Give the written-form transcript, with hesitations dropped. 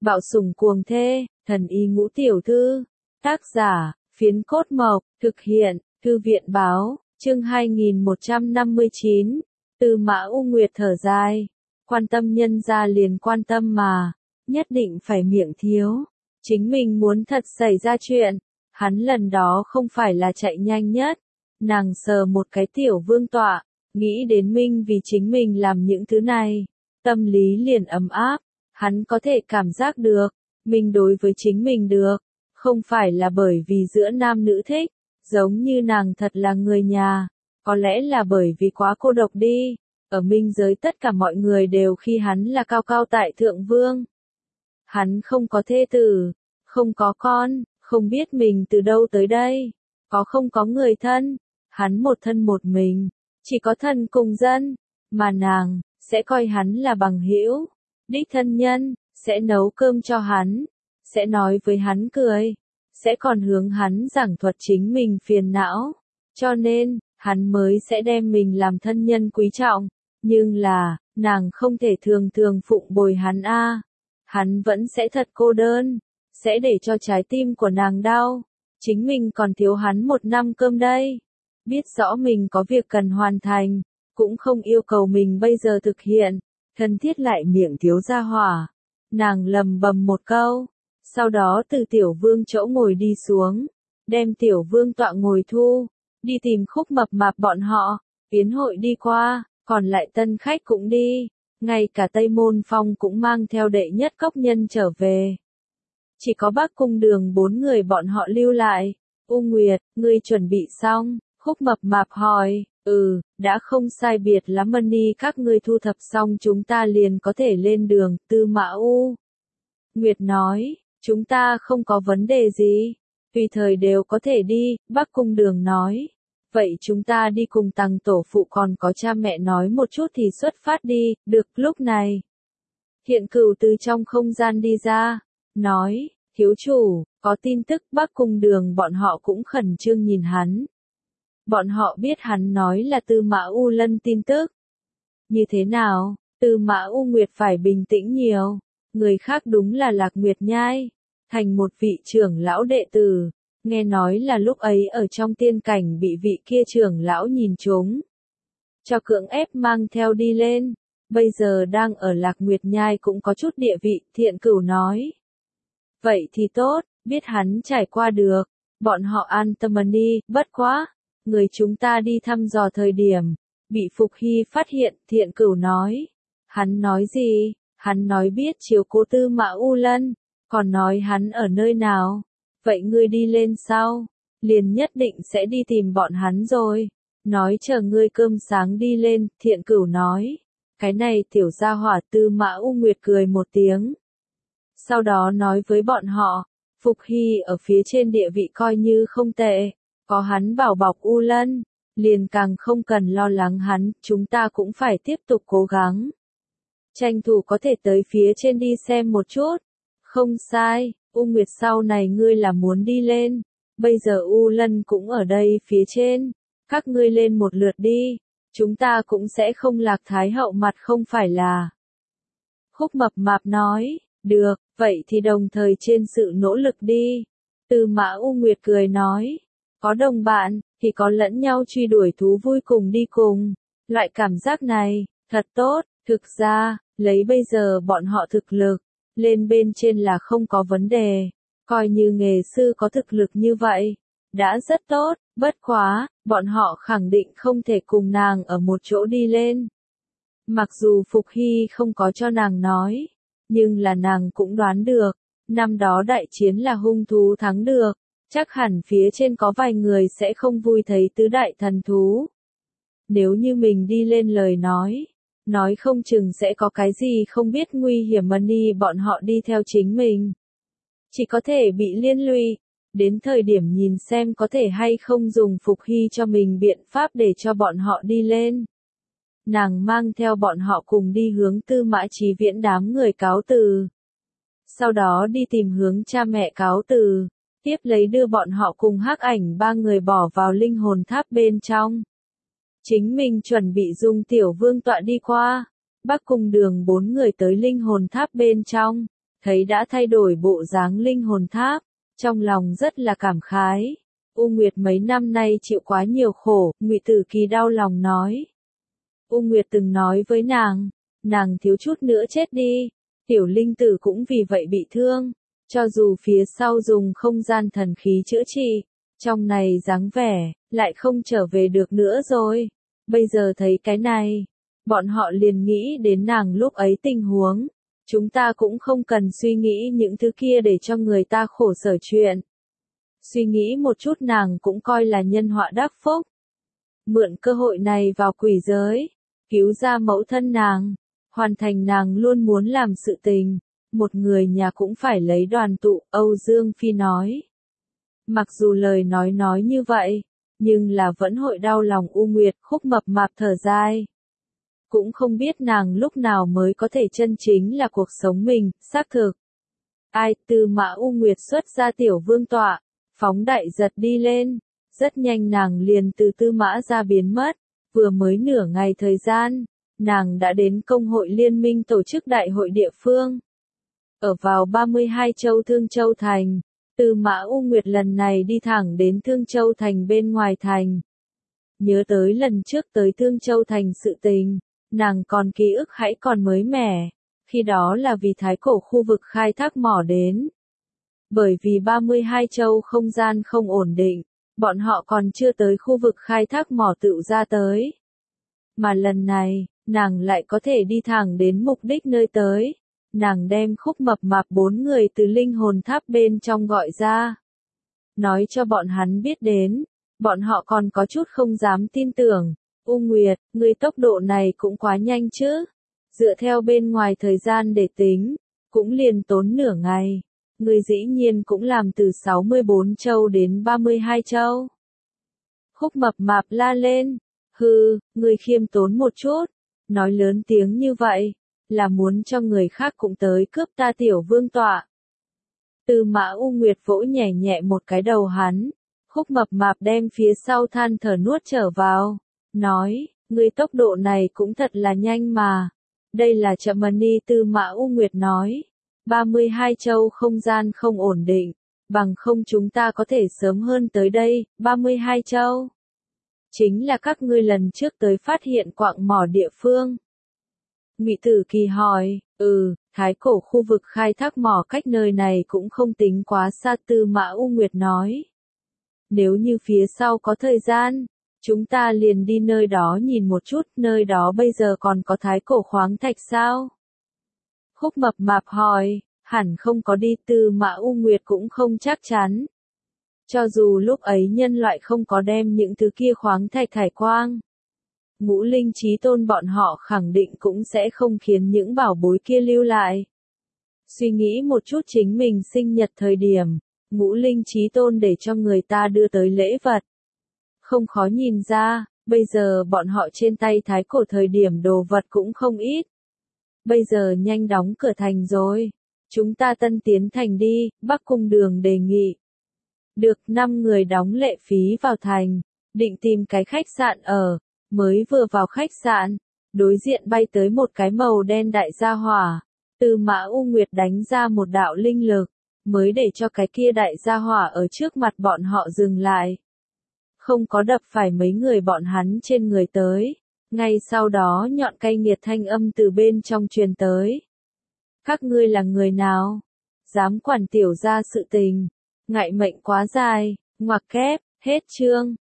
Bạo sủng cuồng thê, thần y ngũ tiểu thư. Tác giả, Phiến Cốt Mộc, thực hiện, Thư viện báo, chương 2159. Tư Mã U Nguyệt thở dài. Quan tâm nhân gia liền quan tâm mà, nhất định phải miệng thiếu. Chính mình muốn thật xảy ra chuyện, hắn lần đó không phải là chạy nhanh nhất. Nàng sờ một cái tiểu vương tọa, nghĩ đến Minh vì chính mình làm những thứ này. Tâm lý liền ấm áp, hắn có thể cảm giác được, mình đối với chính mình được, không phải là bởi vì giữa nam nữ thích, giống như nàng thật là người nhà, có lẽ là bởi vì quá cô độc đi, ở Minh giới tất cả mọi người đều khi hắn là cao cao tại thượng vương. Hắn không có thê tử, không có con, không biết mình từ đâu tới đây, không có người thân, hắn một thân một mình, chỉ có thân cùng dân, mà nàng sẽ coi hắn là bằng hữu, đích thân nhân, sẽ nấu cơm cho hắn, sẽ nói với hắn cười, sẽ còn hướng hắn giảng thuật chính mình phiền não, cho nên, hắn mới sẽ đem mình làm thân nhân quý trọng, nhưng là, nàng không thể thường thường phụng bồi hắn hắn vẫn sẽ thật cô đơn, sẽ để cho trái tim của nàng đau, chính mình còn thiếu hắn 1 năm cơm đây, biết rõ mình có việc cần hoàn thành, cũng không yêu cầu mình bây giờ thực hiện, thân thiết lại miệng thiếu ra hỏa. Nàng lầm bầm một câu, sau đó từ tiểu vương chỗ ngồi đi xuống, đem tiểu vương tọa ngồi thu, đi tìm Khúc Mập Mạp bọn họ, yến hội đi qua, còn lại tân khách cũng đi, ngay cả Tây Môn Phong cũng mang theo đệ nhất cốc nhân trở về. Chỉ có Bắc Cung Đường 4 người bọn họ lưu lại. U Nguyệt, ngươi chuẩn bị xong? Khúc Mập Mạp hỏi. Đã không sai biệt lắm Mani, các ngươi thu thập xong chúng ta liền có thể lên đường. Tư Mã U Nguyệt nói, chúng ta không có vấn đề gì, tùy thời đều có thể đi. Bắc Cung Đường nói, vậy chúng ta đi cùng Tằng tổ phụ còn có cha mẹ nói một chút thì xuất phát đi. Được. Lúc này, Thiện Cửu từ trong không gian đi ra, nói, thiếu chủ, có tin tức. Bắc Cung Đường bọn họ cũng khẩn trương nhìn hắn. Bọn họ biết hắn nói là Tư Mã U Lân tin tức. Như thế nào? Tư Mã U Nguyệt phải bình tĩnh nhiều. Người khác đúng là Lạc Nguyệt Nhai, thành một vị trưởng lão đệ tử. Nghe nói là lúc ấy ở trong tiên cảnh bị vị kia trưởng lão nhìn trúng, cho cưỡng ép mang theo đi lên. Bây giờ đang ở Lạc Nguyệt Nhai cũng có chút địa vị. Thiện Cửu nói. Vậy thì tốt, biết hắn trải qua được. Bọn họ an tâm đi. Bất quá, người chúng ta đi thăm dò thời điểm, bị Phục Hy phát hiện. Thiện Cửu nói. Hắn nói gì? Hắn nói biết chiếu cố Tư Mã U Lân, còn nói hắn ở nơi nào. Vậy ngươi đi lên sau, liền nhất định sẽ đi tìm bọn hắn rồi. Nói chờ ngươi cơm sáng đi lên. Thiện Cửu nói. Cái này tiểu gia hỏa. Tư Mã U Nguyệt cười một tiếng. Sau đó nói với bọn họ, Phục Hy ở phía trên địa vị coi như không tệ, có hắn bảo bọc U Lân, liền càng không cần lo lắng hắn, chúng ta cũng phải tiếp tục cố gắng. Tranh thủ có thể tới phía trên đi xem một chút. Không sai, U Nguyệt sau này ngươi là muốn đi lên, bây giờ U Lân cũng ở đây phía trên, các ngươi lên một lượt đi, chúng ta cũng sẽ không lạc Thái hậu mặt không phải là. Khúc Mập Mạp nói. Được, vậy thì đồng thời trên sự nỗ lực đi. Tư Mã U Nguyệt cười nói, có đồng bạn, thì có lẫn nhau truy đuổi thú vui cùng đi cùng. Loại cảm giác này, thật tốt. Thực ra, lấy bây giờ bọn họ thực lực, lên bên trên là không có vấn đề. Coi như nghề sư có thực lực như vậy, đã rất tốt. Bất quá, bọn họ khẳng định không thể cùng nàng ở một chỗ đi lên. Mặc dù Phục Hy không có cho nàng nói, nhưng là nàng cũng đoán được, năm đó đại chiến là hung thú thắng được, chắc hẳn phía trên có vài người sẽ không vui thấy tứ đại thần thú. Nếu như mình đi lên lời nói không chừng sẽ có cái gì không biết nguy hiểm Mani bọn họ đi theo chính mình. Chỉ có thể bị liên lụy, đến thời điểm nhìn xem có thể hay không dùng Phục Hy cho mình biện pháp để cho bọn họ đi lên. Nàng mang theo bọn họ cùng đi hướng Tư Mã Chí Viễn đám người cáo từ. Sau đó đi tìm hướng cha mẹ cáo từ, tiếp lấy đưa bọn họ cùng Hắc Ảnh 3 người bỏ vào linh hồn tháp bên trong. Chính mình chuẩn bị dùng tiểu vương tọa đi qua. Bắc Cung Đường 4 người tới linh hồn tháp bên trong. thấy đã thay đổi bộ dáng linh hồn tháp, trong lòng rất là cảm khái. U Nguyệt mấy năm nay chịu quá nhiều khổ, Ngụy Tử Kỳ đau lòng nói. U Nguyệt từng nói với nàng thiếu chút nữa chết đi, tiểu linh tử cũng vì vậy bị thương, cho dù phía sau dùng không gian thần khí chữa trị, trong này dáng vẻ, lại không trở về được nữa rồi. Bây giờ thấy cái này, bọn họ liền nghĩ đến nàng lúc ấy tình huống. Chúng ta cũng không cần suy nghĩ những thứ kia để cho người ta khổ sở chuyện. Suy nghĩ một chút nàng cũng coi là nhân họa đắc phúc. Mượn cơ hội này vào quỷ giới, cứu ra mẫu thân nàng, hoàn thành nàng luôn muốn làm sự tình. Một người nhà cũng phải lấy đoàn tụ, Âu Dương Phi nói. Mặc dù lời nói như vậy, nhưng là vẫn hội đau lòng U Nguyệt. Khúc Mập Mạp thở dài. Cũng không biết nàng lúc nào mới có thể chân chính là cuộc sống mình, xác thực. Ai, Tư Mã U Nguyệt xuất ra tiểu vương tọa, phóng đại giật đi lên, rất nhanh nàng liền từ Tư Mã ra biến mất, vừa mới nửa ngày thời gian, nàng đã đến công hội liên minh tổ chức đại hội địa phương. Ở vào 32 châu Thương Châu Thành, Tư Mã U Nguyệt lần này đi thẳng đến Thương Châu Thành bên ngoài thành. Nhớ tới lần trước tới Thương Châu Thành sự tình, nàng còn ký ức hãy còn mới mẻ, khi đó là vì thái cổ khu vực khai thác mỏ đến. Bởi vì 32 châu không gian không ổn định, bọn họ còn chưa tới khu vực khai thác mỏ tựu ra tới. Mà lần này, nàng lại có thể đi thẳng đến mục đích nơi tới. Nàng đem Khúc Mập Mạp 4 người từ linh hồn tháp bên trong gọi ra. Nói cho bọn hắn biết đến, bọn họ còn có chút không dám tin tưởng. U Nguyệt, người tốc độ này cũng quá nhanh chứ. Dựa theo bên ngoài thời gian để tính, cũng liền tốn nửa ngày. Người dĩ nhiên cũng làm từ 64 châu đến 32 châu. Khúc Mập Mạp la lên. Hừ, người khiêm tốn một chút. Nói lớn tiếng như vậy, là muốn cho người khác cũng tới cướp ta tiểu vương tọa. Tư Mã U Nguyệt vỗ nhẹ nhẹ một cái đầu hắn. Khúc Mập Mạp đem phía sau than thở nuốt trở vào. Nói, người tốc độ này cũng thật là nhanh mà. Đây là chậm mani. Tư Mã U Nguyệt nói. 32 châu không gian không ổn định, bằng không chúng ta có thể sớm hơn tới đây. 32 châu chính là các ngươi lần trước tới phát hiện quạng mỏ địa phương. Ngụy Tử Kỳ hỏi. Thái cổ khu vực khai thác mỏ cách nơi này cũng không tính quá xa. Tư Mã U Nguyệt nói. Nếu như phía sau có thời gian, chúng ta liền đi nơi đó nhìn một chút. Nơi đó bây giờ còn có thái cổ khoáng thạch sao? Khúc Mập Mạp hỏi. Hẳn không có đi. Tư Mã U Nguyệt cũng không chắc chắn. Cho dù lúc ấy nhân loại không có đem những thứ kia khoáng thạch thải quang, Ngũ Linh Chí Tôn bọn họ khẳng định cũng sẽ không khiến những bảo bối kia lưu lại. Suy nghĩ một chút chính mình sinh nhật thời điểm, Ngũ Linh Chí Tôn để cho người ta đưa tới lễ vật. Không khó nhìn ra, bây giờ bọn họ trên tay thái cổ thời điểm đồ vật cũng không ít. Bây giờ nhanh đóng cửa thành rồi. Chúng ta tân tiến thành đi, Bắc Cung Đường đề nghị. Được, 5 người đóng lệ phí vào thành, định tìm cái khách sạn ở. Mới vừa vào khách sạn, đối diện bay tới một cái màu đen đại gia hỏa. Tư Mã U Nguyệt đánh ra một đạo linh lực, mới để cho cái kia đại gia hỏa ở trước mặt bọn họ dừng lại. Không có đập phải mấy người bọn hắn trên người tới. Ngay sau đó nhọn cay nghiệt thanh âm từ bên trong truyền tới. Các ngươi là người nào? Dám quản tiểu gia sự tình. Ngại mệnh quá dài, ngoặc kép, hết chương.